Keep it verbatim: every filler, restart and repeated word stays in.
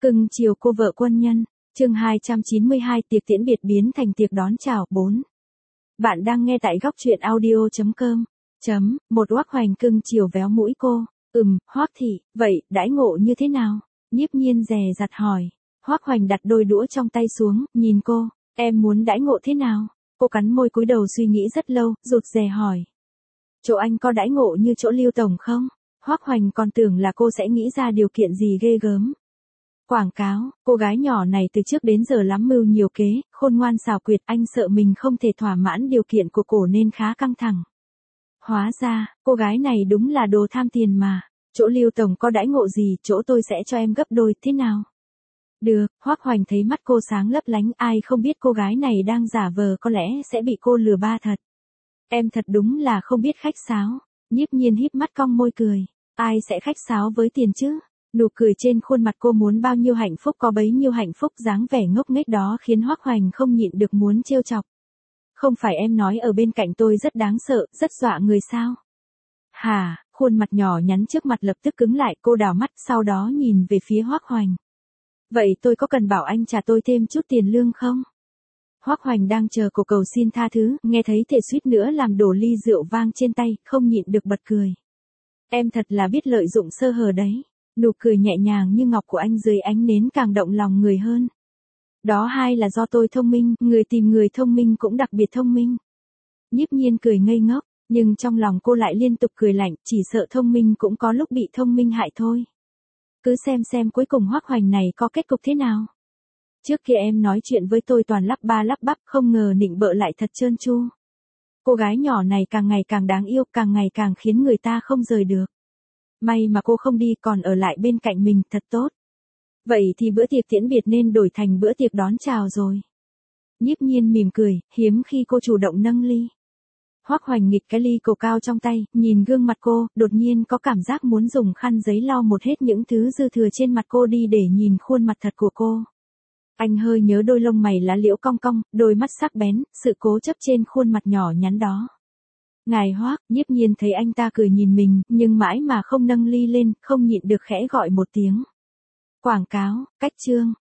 Cưng chiều cô vợ quân nhân, chương hai trăm chín mươi hai tiệc tiễn biệt biến thành tiệc đón chào bốn. Bạn đang nghe tại góc truyện audio chấm com. Chấm, một Hoắc Hoành cưng chiều véo mũi cô, ừm, Hoắc thị, vậy, đãi ngộ như thế nào? Nhiếp Nhiên dè dặt hỏi. Hoắc Hoành đặt đôi đũa trong tay xuống, nhìn cô, em muốn đãi ngộ thế nào? Cô cắn môi cúi đầu suy nghĩ rất lâu, rụt rè hỏi. Chỗ anh có đãi ngộ như chỗ Lưu tổng không? Hoắc Hoành còn tưởng là cô sẽ nghĩ ra điều kiện gì ghê gớm. Quảng cáo, cô gái nhỏ này từ trước đến giờ lắm mưu nhiều kế, khôn ngoan xảo quyệt, anh sợ mình không thể thỏa mãn điều kiện của cổ nên khá căng thẳng. Hóa ra, cô gái này đúng là đồ tham tiền mà. Chỗ Lưu tổng có đãi ngộ gì, chỗ tôi sẽ cho em gấp đôi, thế nào? Được, Hoắc Hoành thấy mắt cô sáng lấp lánh, ai không biết cô gái này đang giả vờ có lẽ sẽ bị cô lừa ba thật. Em thật đúng là không biết khách sáo. Nhiếp Nhiên híp mắt cong môi cười. Ai sẽ khách sáo với tiền chứ? Nụ cười trên khuôn mặt cô muốn bao nhiêu hạnh phúc có bấy nhiêu hạnh phúc, dáng vẻ ngốc nghếch đó khiến Hoắc Hoành không nhịn được muốn trêu chọc. Không phải em nói ở bên cạnh tôi rất đáng sợ, rất dọa người sao? Hả, khuôn mặt nhỏ nhắn trước mặt lập tức cứng lại, cô đảo mắt sau đó nhìn về phía Hoắc Hoành. Vậy tôi có cần bảo anh trả tôi thêm chút tiền lương không? Hoắc Hoành đang chờ cô cầu xin tha thứ, nghe thấy thể suýt nữa làm đổ ly rượu vang trên tay, không nhịn được bật cười. Em thật là biết lợi dụng sơ hở đấy. Nụ cười nhẹ nhàng như ngọc của anh dưới ánh nến càng động lòng người hơn. Đó hai là do tôi thông minh, người tìm người thông minh cũng đặc biệt thông minh. Nhiếp Nhiên cười ngây ngốc, nhưng trong lòng cô lại liên tục cười lạnh, chỉ sợ thông minh cũng có lúc bị thông minh hại thôi. Cứ xem xem cuối cùng Hoắc Hoành này có kết cục thế nào. Trước kia em nói chuyện với tôi toàn lắp ba lắp bắp, không ngờ nịnh bợ lại thật trơn tru. Cô gái nhỏ này càng ngày càng đáng yêu, càng ngày càng khiến người ta không rời được. May mà cô không đi còn ở lại bên cạnh mình, thật tốt. Vậy thì bữa tiệc tiễn biệt nên đổi thành bữa tiệc đón chào rồi. Nhiếp Nhiên mỉm cười, hiếm khi cô chủ động nâng ly. Hoắc Hoành nghịch cái ly cổ cao trong tay, nhìn gương mặt cô, đột nhiên có cảm giác muốn dùng khăn giấy lau một hết những thứ dư thừa trên mặt cô đi để nhìn khuôn mặt thật của cô. Anh hơi nhớ đôi lông mày lá liễu cong cong, đôi mắt sắc bén, sự cố chấp trên khuôn mặt nhỏ nhắn đó. Ngài Hoắc, Nhiếp Nhiên thấy anh ta cười nhìn mình, nhưng mãi mà không nâng ly lên, không nhịn được khẽ gọi một tiếng. Quảng cáo, cách chương.